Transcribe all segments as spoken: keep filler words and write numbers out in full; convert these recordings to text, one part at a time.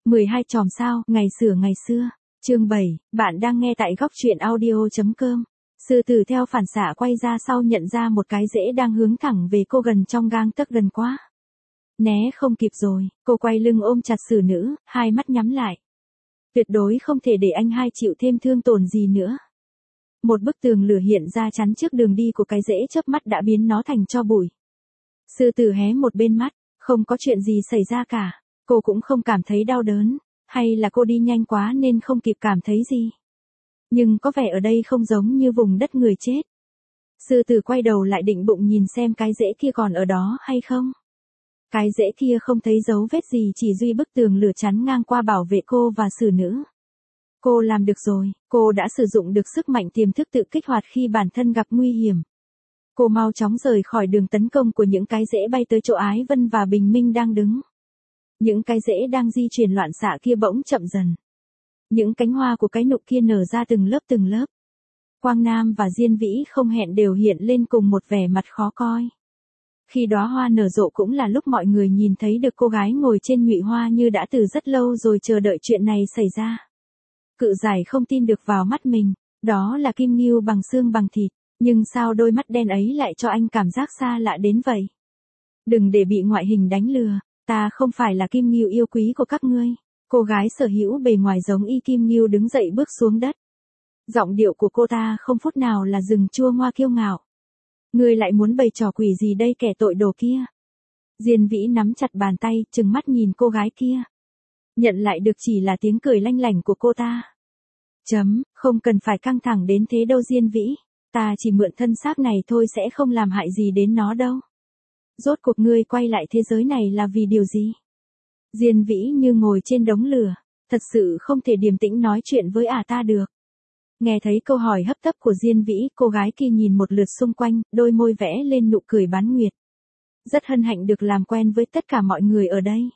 mười hai chòm sao, ngày xửa ngày xưa. Chương bảy, bạn đang nghe tại góc truyện audio.com. Sư tử theo phản xạ quay ra sau nhận ra một cái rễ đang hướng thẳng về cô gần trong gang tấc gần quá. Né không kịp rồi, cô quay lưng ôm chặt xử nữ, hai mắt nhắm lại. Tuyệt đối không thể để anh hai chịu thêm thương tổn gì nữa. Một bức tường lửa hiện ra chắn trước đường đi của cái rễ, chớp mắt đã biến nó thành tro bụi. Sư tử hé một bên mắt, không có chuyện gì xảy ra cả. Cô cũng không cảm thấy đau đớn, hay là cô đi nhanh quá nên không kịp cảm thấy gì. Nhưng có vẻ ở đây không giống như vùng đất người chết. Sư tử quay đầu lại định bụng nhìn xem cái rễ kia còn ở đó hay không. Cái rễ kia không thấy dấu vết gì, chỉ duy bức tường lửa chắn ngang qua bảo vệ cô và xử nữ. Cô làm được rồi, cô đã sử dụng được sức mạnh tiềm thức tự kích hoạt khi bản thân gặp nguy hiểm. Cô mau chóng rời khỏi đường tấn công của những cái rễ, bay tới chỗ Ái Vân và Bình Minh đang đứng. Những cái rễ đang di chuyển loạn xạ kia bỗng chậm dần. Những cánh hoa của cái nụ kia nở ra từng lớp từng lớp. Quang Nam và Diên Vĩ không hẹn đều hiện lên cùng một vẻ mặt khó coi. Khi đóa hoa nở rộ cũng là lúc mọi người nhìn thấy được cô gái ngồi trên nhụy hoa như đã từ rất lâu rồi chờ đợi chuyện này xảy ra. Cự giải không tin được vào mắt mình, đó là Kim Ngưu bằng xương bằng thịt, nhưng sao đôi mắt đen ấy lại cho anh cảm giác xa lạ đến vậy? Đừng để bị ngoại hình đánh lừa, ta không phải là Kim Ngưu yêu quý của các ngươi. Cô gái sở hữu bề ngoài giống y Kim Ngưu đứng dậy bước xuống đất. Giọng điệu của cô ta không phút nào là rừng chua ngoa kiêu ngạo. Ngươi lại muốn bày trò quỷ gì đây kẻ tội đồ kia? Diên Vĩ nắm chặt bàn tay, trừng mắt nhìn cô gái kia. Nhận lại được chỉ là tiếng cười lanh lảnh của cô ta. Chấm, không cần phải căng thẳng đến thế đâu Diên Vĩ. Ta chỉ mượn thân xác này thôi, sẽ không làm hại gì đến nó đâu. Rốt cuộc ngươi quay lại thế giới này là vì điều gì? Diên Vĩ như ngồi trên đống lửa, thật sự không thể điềm tĩnh nói chuyện với ả ta được. Nghe thấy câu hỏi hấp tấp của Diên Vĩ, cô gái kia nhìn một lượt xung quanh, đôi môi vẽ lên nụ cười bán nguyệt. Rất hân hạnh được làm quen với tất cả mọi người ở đây.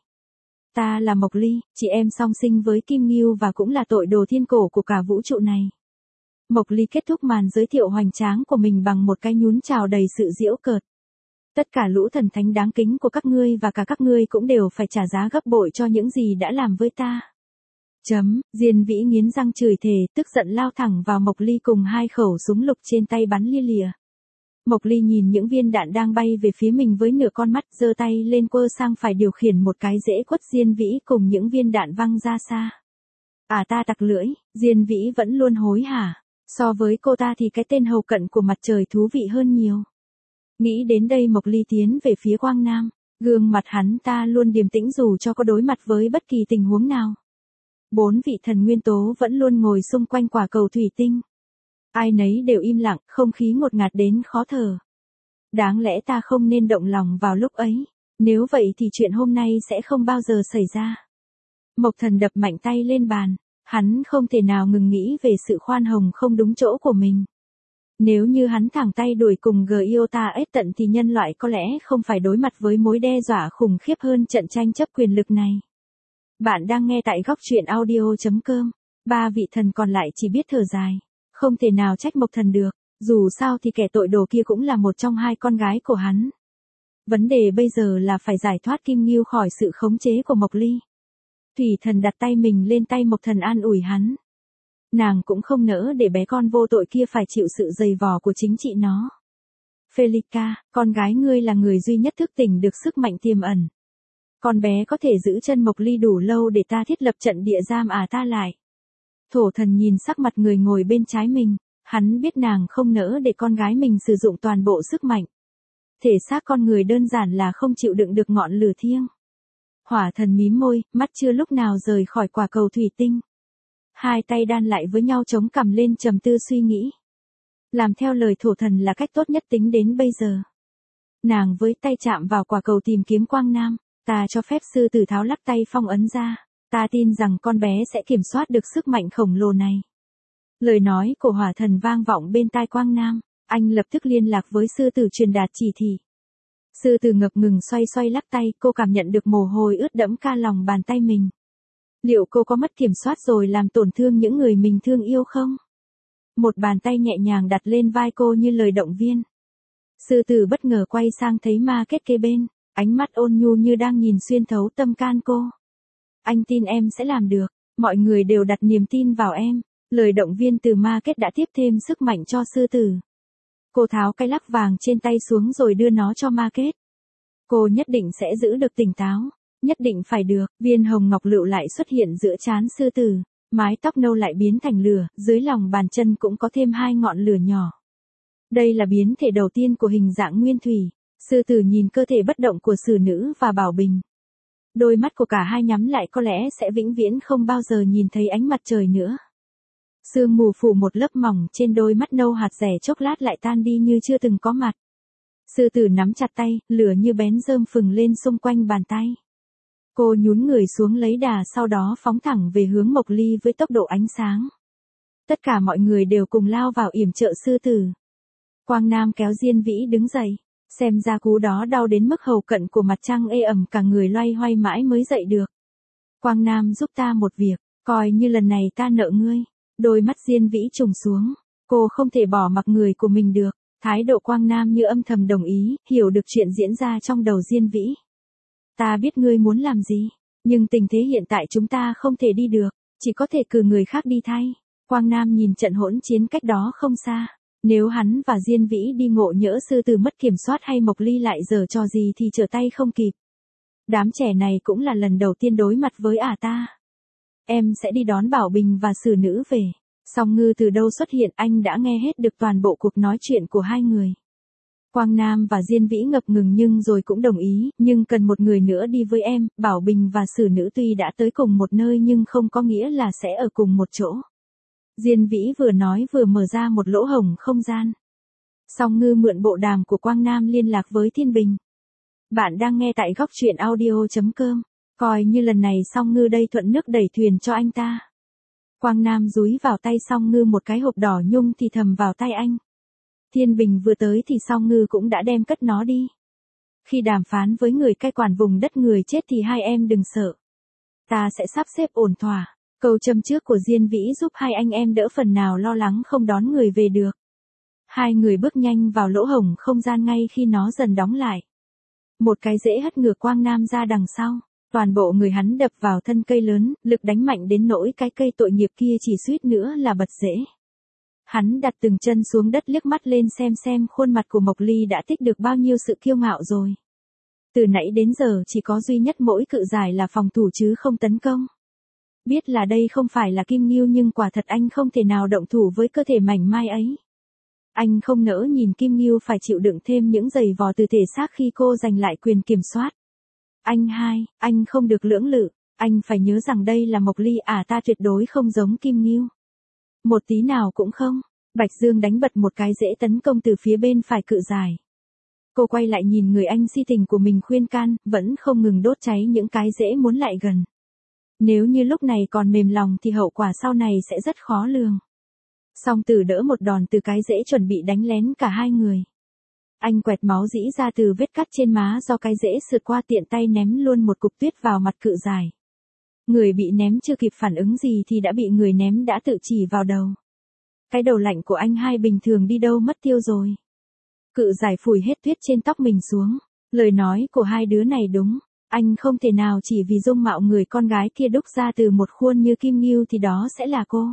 Ta là Mộc Ly, chị em song sinh với Kim Ngưu và cũng là tội đồ thiên cổ của cả vũ trụ này. Mộc Ly kết thúc màn giới thiệu hoành tráng của mình bằng một cái nhún chào đầy sự giễu cợt. Tất cả lũ thần thánh đáng kính của các ngươi và cả các ngươi cũng đều phải trả giá gấp bội cho những gì đã làm với ta. Chấm, Diên Vĩ nghiến răng chửi thề, tức giận lao thẳng vào Mộc Ly cùng hai khẩu súng lục trên tay bắn lia lịa. Mộc Ly nhìn những viên đạn đang bay về phía mình với nửa con mắt, giơ tay lên quơ sang phải điều khiển một cái rễ quất Diên Vĩ cùng những viên đạn văng ra xa. À ta tặc lưỡi, Diên Vĩ vẫn luôn hối hả. So với cô ta thì cái tên hầu cận của mặt trời thú vị hơn nhiều. Nghĩ đến đây Mộc Ly tiến về phía Quang Nam. Gương mặt hắn ta luôn điềm tĩnh dù cho có đối mặt với bất kỳ tình huống nào. Bốn vị thần nguyên tố vẫn luôn ngồi xung quanh quả cầu thủy tinh. Ai nấy đều im lặng, không khí ngột ngạt đến khó thở. Đáng lẽ ta không nên động lòng vào lúc ấy. Nếu vậy thì chuyện hôm nay sẽ không bao giờ xảy ra. Mộc Thần đập mạnh tay lên bàn. Hắn không thể nào ngừng nghĩ về sự khoan hồng không đúng chỗ của mình. Nếu như hắn thẳng tay đuổi cùng Giota ết tận thì nhân loại có lẽ không phải đối mặt với mối đe dọa khủng khiếp hơn trận tranh chấp quyền lực này. Bạn đang nghe tại góc truyện audio.com. Ba vị thần còn lại chỉ biết thở dài. Không thể nào trách Mộc Thần được. Dù sao thì kẻ tội đồ kia cũng là một trong hai con gái của hắn. Vấn đề bây giờ là phải giải thoát Kim Ngưu khỏi sự khống chế của Mộc Ly. Thủy Thần đặt tay mình lên tay Mộc Thần an ủi hắn. Nàng cũng không nỡ để bé con vô tội kia phải chịu sự dày vò của chính chị nó. Felica, con gái ngươi là người duy nhất thức tỉnh được sức mạnh tiềm ẩn. Con bé có thể giữ chân Mộc Ly đủ lâu để ta thiết lập trận địa giam à ta lại. Thổ Thần nhìn sắc mặt người ngồi bên trái mình, hắn biết nàng không nỡ để con gái mình sử dụng toàn bộ sức mạnh. Thể xác con người đơn giản là không chịu đựng được ngọn lửa thiêng. Hỏa Thần mím môi, mắt chưa lúc nào rời khỏi quả cầu thủy tinh. Hai tay đan lại với nhau chống cằm lên trầm tư suy nghĩ. Làm theo lời Thổ Thần là cách tốt nhất tính đến bây giờ. Nàng với tay chạm vào quả cầu tìm kiếm Quang Nam, ta cho phép sư tử tháo lắc tay phong ấn ra, ta tin rằng con bé sẽ kiểm soát được sức mạnh khổng lồ này. Lời nói của Hỏa Thần vang vọng bên tai Quang Nam, anh lập tức liên lạc với sư tử truyền đạt chỉ thị. Sư tử ngập ngừng xoay xoay lắc tay, cô cảm nhận được mồ hôi ướt đẫm ca lòng bàn tay mình. Liệu cô có mất kiểm soát rồi làm tổn thương những người mình thương yêu không? Một bàn tay nhẹ nhàng đặt lên vai cô như lời động viên. Sư tử bất ngờ quay sang thấy ma kết kế bên, ánh mắt ôn nhu như đang nhìn xuyên thấu tâm can cô. Anh tin em sẽ làm được. Mọi người đều đặt niềm tin vào em. Lời động viên từ Market đã tiếp thêm sức mạnh cho sư tử. Cô tháo cái lắc vàng trên tay xuống rồi đưa nó cho Market. Cô nhất định sẽ giữ được tỉnh táo. Nhất định phải được. Viên hồng ngọc lựu lại xuất hiện giữa trán sư tử. Mái tóc nâu lại biến thành lửa, dưới lòng bàn chân cũng có thêm hai ngọn lửa nhỏ. Đây là biến thể đầu tiên của hình dạng nguyên thủy. Sư tử nhìn cơ thể bất động của xử nữ và Bảo Bình. Đôi mắt của cả hai nhắm lại có lẽ sẽ vĩnh viễn không bao giờ nhìn thấy ánh mặt trời nữa. Sương mù phủ một lớp mỏng trên đôi mắt nâu hạt rẻ, chốc lát lại tan đi như chưa từng có mặt. Sư tử nắm chặt tay, lửa như bén rơm phừng lên xung quanh bàn tay. Cô nhún người xuống lấy đà, sau đó phóng thẳng về hướng Mộc Ly với tốc độ ánh sáng. Tất cả mọi người đều cùng lao vào yểm trợ sư tử. Quang Nam kéo Diên Vĩ đứng dậy, xem ra cú đó đau đến mức hầu cận của mặt trăng ê ẩm, cả người loay hoay mãi mới dậy được. Quang Nam, giúp ta một việc, coi như lần này ta nợ ngươi. Đôi mắt Diên Vĩ trùng xuống, cô không thể bỏ mặc người của mình được. Thái độ Quang Nam như âm thầm đồng ý, hiểu được chuyện diễn ra trong đầu Diên Vĩ. Ta biết ngươi muốn làm gì, nhưng tình thế hiện tại chúng ta không thể đi được, chỉ có thể cử người khác đi thay. Quang Nam nhìn trận hỗn chiến cách đó không xa. Nếu hắn và Diên Vĩ đi ngộ nhỡ sư tử mất kiểm soát hay Mộc Ly lại giở trò gì thì trở tay không kịp. Đám trẻ này cũng là lần đầu tiên đối mặt với ả ta. Em sẽ đi đón Bảo Bình và xử nữ về. Song Ngư từ đâu xuất hiện, anh đã nghe hết được toàn bộ cuộc nói chuyện của hai người. Quang Nam và Diên Vĩ ngập ngừng nhưng rồi cũng đồng ý, nhưng cần một người nữa đi với em. Bảo Bình và xử nữ tuy đã tới cùng một nơi nhưng không có nghĩa là sẽ ở cùng một chỗ. Diên Vĩ vừa nói vừa mở ra một lỗ hổng không gian. Song Ngư mượn bộ đàm của Quang Nam liên lạc với Thiên Bình. Bạn đang nghe tại góc truyện audio chấm com. Coi như lần này Song Ngư đây thuận nước đẩy thuyền cho anh ta. Quang Nam dúi vào tay Song Ngư một cái hộp đỏ nhung thì thầm vào tay anh. Thiên Bình vừa tới thì Song Ngư cũng đã đem cất nó đi. Khi đàm phán với người cai quản vùng đất người chết thì hai em đừng sợ. Ta sẽ sắp xếp ổn thỏa. Câu châm trước của Diên Vĩ giúp hai anh em đỡ phần nào lo lắng không đón người về được. Hai người bước nhanh vào lỗ hổng không gian ngay khi nó dần đóng lại. Một cái rễ hất ngược Quang Nam ra đằng sau. Toàn bộ người hắn đập vào thân cây lớn, lực đánh mạnh đến nỗi cái cây tội nghiệp kia chỉ suýt nữa là bật rễ. Hắn đặt từng chân xuống đất liếc mắt lên xem xem khuôn mặt của Mộc Ly đã tích được bao nhiêu sự kiêu ngạo rồi. Từ nãy đến giờ chỉ có duy nhất mỗi cự giải là phòng thủ chứ không tấn công. Biết là đây không phải là Kim Ngưu nhưng quả thật anh không thể nào động thủ với cơ thể mảnh mai ấy. Anh không nỡ nhìn Kim Ngưu phải chịu đựng thêm những giày vò từ thể xác khi cô giành lại quyền kiểm soát. Anh hai, anh không được lưỡng lự, anh phải nhớ rằng đây là Mộc Ly, à ta tuyệt đối không giống Kim Ngưu. Một tí nào cũng không. Bạch Dương đánh bật một cái rễ tấn công từ phía bên phải cự giải. Cô quay lại nhìn người anh si tình của mình khuyên can, vẫn không ngừng đốt cháy những cái rễ muốn lại gần. Nếu như lúc này còn mềm lòng thì hậu quả sau này sẽ rất khó lường. Song Tử đỡ một đòn từ cái rễ chuẩn bị đánh lén cả hai người. Anh quẹt máu rỉ ra từ vết cắt trên má do cái rễ sượt qua, tiện tay ném luôn một cục tuyết vào mặt cự giải. Người bị ném chưa kịp phản ứng gì thì đã bị người ném đã tự chỉ vào đầu. Cái đầu lạnh của anh hai bình thường đi đâu mất tiêu rồi. Cự giải phủi hết tuyết trên tóc mình xuống. Lời nói của hai đứa này đúng. Anh không thể nào chỉ vì dung mạo người con gái kia đúc ra từ một khuôn như Kim Ngưu thì đó sẽ là cô.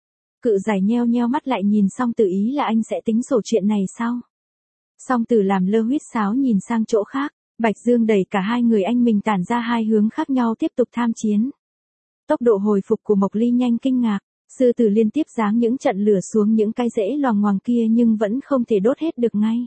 Cự giải nheo nheo mắt lại nhìn Song Tử, ý là anh sẽ tính sổ chuyện này sau. Song Tử làm lơ huýt sáo nhìn sang chỗ khác. Bạch Dương đẩy cả hai người anh mình tản ra hai hướng khác nhau tiếp tục tham chiến. Tốc độ hồi phục của Mộc Ly nhanh kinh ngạc. Sư tử liên tiếp giáng những trận lửa xuống những cái rễ loằng ngoằng kia nhưng vẫn không thể đốt hết được ngay.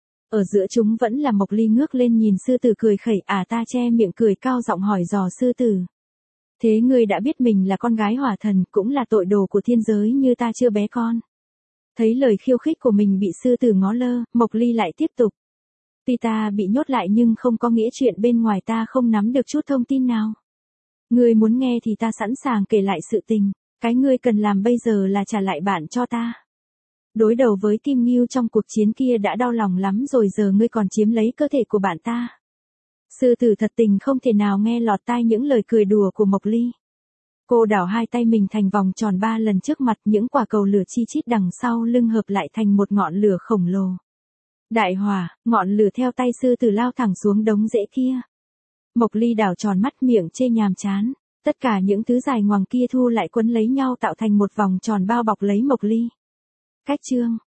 Ở giữa chúng vẫn là Mộc Ly ngước lên nhìn sư tử cười khẩy, à ta che miệng cười cao giọng hỏi dò sư tử. Thế ngươi đã biết mình là con gái hỏa thần, cũng là tội đồ của thiên giới như ta chưa bé con. Thấy lời khiêu khích của mình bị sư tử ngó lơ, Mộc Ly lại tiếp tục. Tuy ta bị nhốt lại nhưng không có nghĩa chuyện bên ngoài ta không nắm được chút thông tin nào. Ngươi muốn nghe thì ta sẵn sàng kể lại sự tình, cái ngươi cần làm bây giờ là trả lại bạn cho ta. Đối đầu với Kim Ngưu trong cuộc chiến kia đã đau lòng lắm rồi, giờ ngươi còn chiếm lấy cơ thể của bạn ta. Sư tử thật tình không thể nào nghe lọt tai những lời cười đùa của Mộc Ly. Cô đảo hai tay mình thành vòng tròn ba lần trước mặt, những quả cầu lửa chi chít đằng sau lưng hợp lại thành một ngọn lửa khổng lồ. Đại hỏa, ngọn lửa theo tay sư tử lao thẳng xuống đống rễ kia. Mộc Ly đảo tròn mắt miệng chê nhàm chán. Tất cả những thứ dài ngoằng kia thu lại quấn lấy nhau tạo thành một vòng tròn bao bọc lấy Mộc Ly. Cách chương